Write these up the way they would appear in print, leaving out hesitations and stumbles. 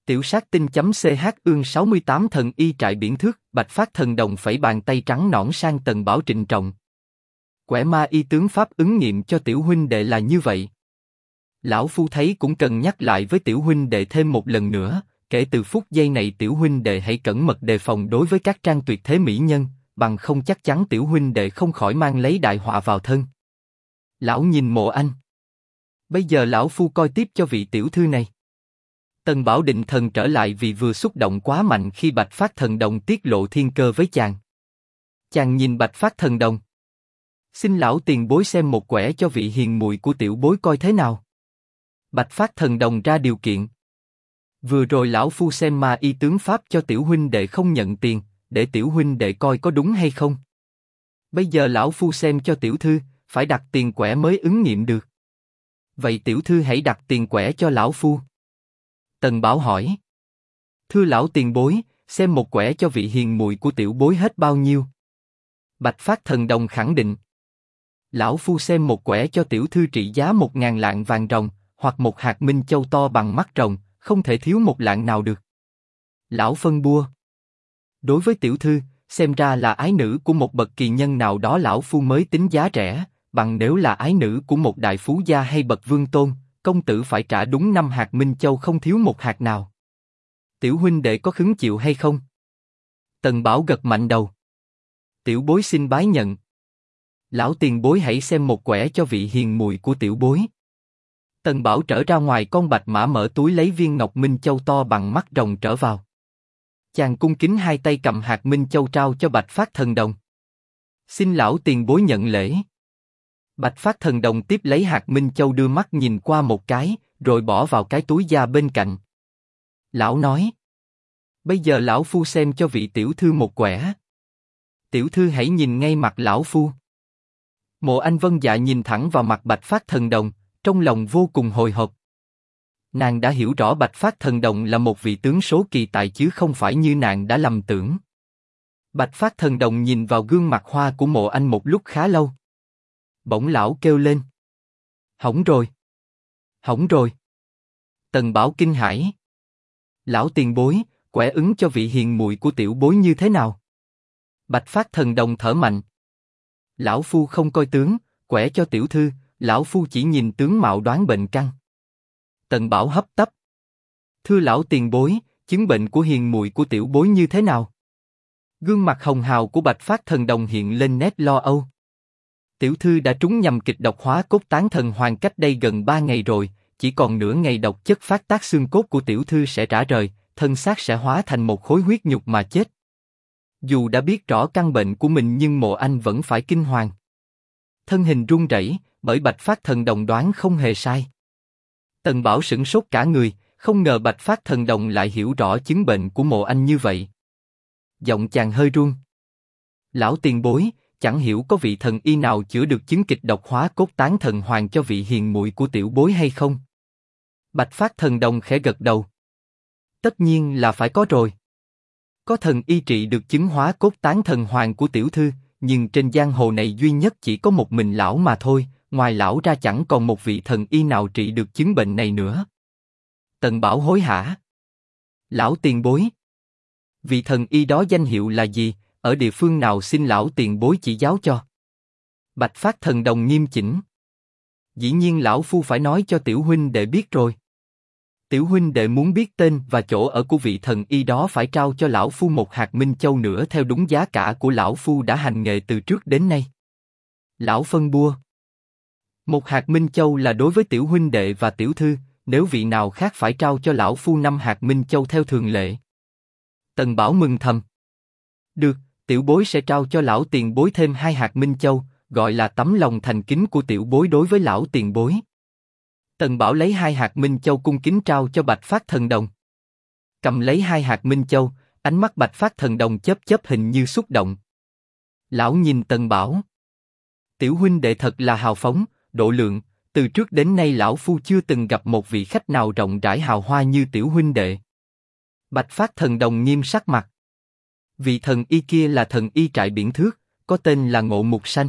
Tiểu sát tinh.ch ương 68 thần y trại biển thước, Bạch Phát thần đồng phẩy bàn tay trắng nõn sang Tần Bảo trịnh trọng. Quẻ ma y tướng pháp ứng nghiệm cho tiểu huynh đệ là như vậy. Lão phu thấy cũng cần nhắc lại với tiểu huynh đệ thêm một lần nữa, kể từ phút giây này tiểu huynh đệ hãy cẩn mật đề phòng đối với các trang tuyệt thế mỹ nhân, bằng không chắc chắn tiểu huynh đệ không khỏi mang lấy đại họa vào thân. Lão nhìn Mộ Anh. Bây giờ lão phu coi tiếp cho vị tiểu thư này. Tần Bảo định thần trở lại vì vừa xúc động quá mạnh khi Bạch Phát thần đồng tiết lộ thiên cơ với chàng. Chàng nhìn Bạch Phát thần đồng. Xin lão tiền bối xem một quẻ cho vị hiền muội của tiểu bối coi thế nào. Bạch Phát thần đồng ra điều kiện. Vừa rồi lão phu xem ma y tướng pháp cho tiểu huynh đệ không nhận tiền, để tiểu huynh đệ coi có đúng hay không. Bây giờ lão phu xem cho tiểu thư, phải đặt tiền quẻ mới ứng nghiệm được. Vậy tiểu thư hãy đặt tiền quẻ cho lão phu. Tần Bảo hỏi. Thưa lão tiền bối, xem một quẻ cho vị hiền muội của tiểu bối hết bao nhiêu? Bạch Phát thần đồng khẳng định. Lão phu xem một quẻ cho tiểu thư trị giá 1000 lạng vàng ròng, hoặc một hạt minh châu to bằng mắt rồng, không thể thiếu một lạng nào được. Lão phân bua. Đối với tiểu thư, xem ra là ái nữ của một bậc kỳ nhân nào đó lão phu mới tính giá rẻ, bằng nếu là ái nữ của một đại phú gia hay bậc vương tôn, công tử phải trả đúng 5 hạt minh châu không thiếu một hạt nào. Tiểu huynh đệ có khứng chịu hay không? Tần Bảo gật mạnh đầu. Tiểu bối xin bái nhận. Lão tiền bối hãy xem một quẻ cho vị hiền muội của tiểu bối. Tần Bảo trở ra ngoài, con bạch mã mở túi lấy viên ngọc minh châu to bằng mắt rồng trở vào. Chàng cung kính hai tay cầm hạt minh châu trao cho Bạch Phát thần đồng. Xin lão tiền bối nhận lễ. Bạch Phát thần đồng tiếp lấy hạt minh châu đưa mắt nhìn qua một cái, rồi bỏ vào cái túi da bên cạnh. Lão nói. Bây giờ lão phu xem cho vị tiểu thư một quẻ. Tiểu thư hãy nhìn ngay mặt lão phu. Mộ Anh vâng dạ nhìn thẳng vào mặt Bạch Phát thần đồng, trong lòng vô cùng hồi hộp. Nàng đã hiểu rõ Bạch Phát thần đồng là một vị tướng số kỳ tài chứ không phải như nàng đã lầm tưởng. Bạch Phát thần đồng nhìn vào gương mặt hoa của Mộ Anh một lúc khá lâu. Bỗng lão kêu lên. Hỏng rồi! Hỏng rồi! Tần Bảo kinh hãi. Lão tiền bối, quẻ ứng cho vị hiền muội của tiểu bối như thế nào? Bạch Phát thần đồng thở mạnh. Lão phu không coi tướng, quẻ cho tiểu thư, lão phu chỉ nhìn tướng mạo đoán bệnh căn. Tần Bảo hấp tấp. Thưa lão tiền bối, chứng bệnh của hiền muội của tiểu bối như thế nào? Gương mặt hồng hào của Bạch Phát thần đồng hiện lên nét lo âu. Tiểu thư đã trúng nhầm kịch độc hóa cốt tán thần hoàng cách đây gần 3 ngày rồi, chỉ còn nửa ngày độc chất phát tác xương cốt của tiểu thư sẽ rã rời, thân xác sẽ hóa thành một khối huyết nhục mà chết. Dù đã biết rõ căn bệnh của mình nhưng Mộ Anh vẫn phải kinh hoàng. Thân hình run rẩy, bởi Bạch Phát thần đồng đoán không hề sai. Tần Bảo sửng sốt cả người, không ngờ Bạch Phát thần đồng lại hiểu rõ chứng bệnh của Mộ Anh như vậy. Giọng chàng hơi run. Lão tiền bối, chẳng hiểu có vị thần y nào chữa được chứng kịch độc hóa cốt tán thần hoàng cho vị hiền muội của tiểu bối hay không? Bạch Phát thần đồng khẽ gật đầu. Tất nhiên là phải có rồi. Có thần y trị được chứng hóa cốt tán thần hoàng của tiểu thư, nhưng trên giang hồ này duy nhất chỉ có một mình lão mà thôi, ngoài lão ra chẳng còn một vị thần y nào trị được chứng bệnh này nữa. Tần Bảo hối hả. Lão tiền bối. Vị thần y đó danh hiệu là gì, ở địa phương nào xin lão tiền bối chỉ giáo cho. Bạch Phát thần đồng nghiêm chỉnh. Dĩ nhiên lão phu phải nói cho tiểu huynh đệ biết rồi. Tiểu huynh đệ muốn biết tên và chỗ ở của vị thần y đó phải trao cho lão phu một hạt minh châu nữa theo đúng giá cả của lão phu đã hành nghề từ trước đến nay. Lão phân bua. Một hạt minh châu là đối với tiểu huynh đệ và tiểu thư, nếu vị nào khác phải trao cho lão phu 5 hạt minh châu theo thường lệ. Tần Bảo mừng thầm. Được, tiểu bối sẽ trao cho lão tiền bối thêm 2 hạt minh châu, gọi là tấm lòng thành kính của tiểu bối đối với lão tiền bối. Tần Bảo lấy 2 hạt minh châu cung kính trao cho Bạch Phát thần đồng. Cầm lấy 2 hạt minh châu, ánh mắt Bạch Phát thần đồng chớp chớp hình như xúc động. Lão nhìn Tần Bảo. Tiểu huynh đệ thật là hào phóng, độ lượng, từ trước đến nay lão phu chưa từng gặp một vị khách nào rộng rãi hào hoa như tiểu huynh đệ. Bạch Phát thần đồng nghiêm sắc mặt. Vị thần y kia là thần y trại biển thước, có tên là Ngộ Mục Sanh.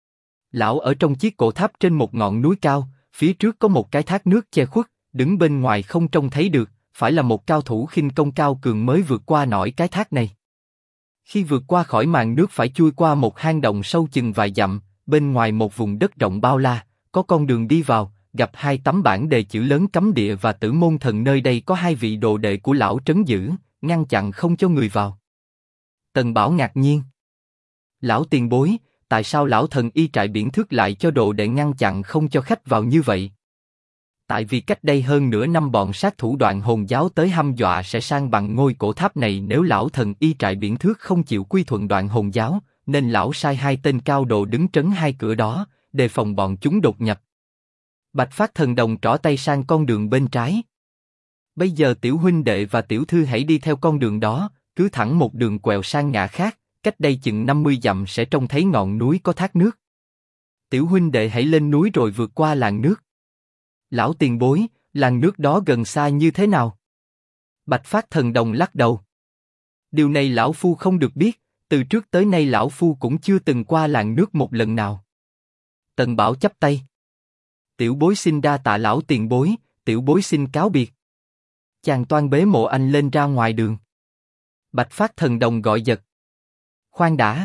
Lão ở trong chiếc cổ tháp trên một ngọn núi cao, phía trước có một cái thác nước che khuất, đứng bên ngoài không trông thấy được, phải là một cao thủ khinh công cao cường mới vượt qua nổi cái thác này. Khi vượt qua khỏi màn nước phải chui qua một hang động sâu chừng vài dặm, bên ngoài một vùng đất rộng bao la, có con đường đi vào, gặp hai tấm bảng đề chữ lớn cấm địa và tử môn thần, nơi đây có hai vị đồ đệ của lão trấn giữ, ngăn chặn không cho người vào. Tần Bảo ngạc nhiên. Lão tiền bối, tại sao lão thần y trại Biển Thước lại cho đồ đệ ngăn chặn không cho khách vào như vậy? Tại vì cách đây hơn nửa năm bọn sát thủ Đoạn Hồn giáo tới hăm dọa sẽ san bằng ngôi cổ tháp này nếu lão thần y trại Biển Thước không chịu quy thuận Đoạn Hồn giáo, nên lão sai hai tên cao đồ đứng trấn hai cửa đó, đề phòng bọn chúng đột nhập. Bạch Phát Thần Đồng trỏ tay sang con đường bên trái. Bây giờ tiểu huynh đệ và tiểu thư hãy đi theo con đường đó, cứ thẳng một đường quẹo sang ngã khác, cách đây chừng 50 dặm sẽ trông thấy ngọn núi có thác nước. Tiểu huynh đệ hãy lên núi rồi vượt qua làn nước. Lão tiền bối, làn nước đó gần xa như thế nào? Bạch Phát Thần Đồng lắc đầu. Điều này lão phu không được biết, từ trước tới nay lão phu cũng chưa từng qua làn nước một lần nào. Tần Bảo chắp tay. Tiểu bối xin đa tạ lão tiền bối, tiểu bối xin cáo biệt. Chàng toan bế Mộ Anh lên ra ngoài đường. Bạch Phát Thần Đồng gọi giật. Khoan đã.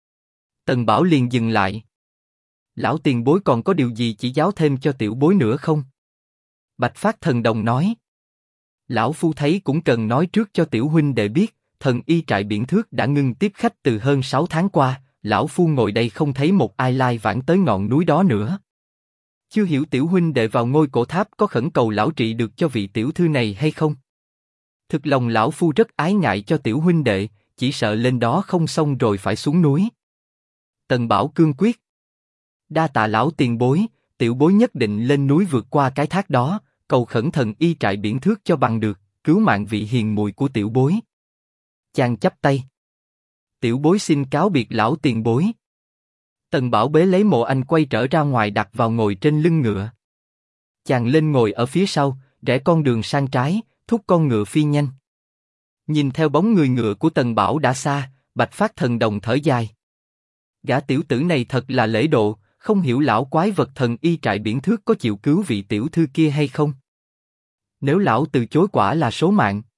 Tần Bảo liền dừng lại. Lão tiền bối còn có điều gì chỉ giáo thêm cho tiểu bối nữa không? Bạch Phát Thần Đồng nói. Lão phu thấy cũng cần nói trước cho tiểu huynh đệ biết, thần y trại Biển Thước đã ngưng tiếp khách từ hơn 6 tháng qua, lão phu ngồi đây không thấy một ai lai vãng tới ngọn núi đó nữa. Chưa hiểu tiểu huynh đệ vào ngôi cổ tháp có khẩn cầu lão trị được cho vị tiểu thư này hay không? Thực lòng lão phu rất ái ngại cho tiểu huynh đệ, chỉ sợ lên đó không xong rồi phải xuống núi. Tần Bảo cương quyết. Đa tạ lão tiền bối, tiểu bối nhất định lên núi vượt qua cái thác đó, cầu khẩn thần y trại Biển Thước cho bằng được, cứu mạng vị hiền muội của tiểu bối. Chàng chắp tay. Tiểu bối xin cáo biệt lão tiền bối. Tần Bảo bế lấy Mộ Anh quay trở ra ngoài đặt vào ngồi trên lưng ngựa. Chàng lên ngồi ở phía sau, rẽ con đường sang trái, thúc con ngựa phi nhanh. Nhìn theo bóng người ngựa của Tần Bảo đã xa, Bạch Phát Thần Đồng thở dài. Gã tiểu tử này thật là lễ độ, không hiểu lão quái vật thần y trại Biển Thước có chịu cứu vị tiểu thư kia hay không. Nếu lão từ chối quả là số mạng.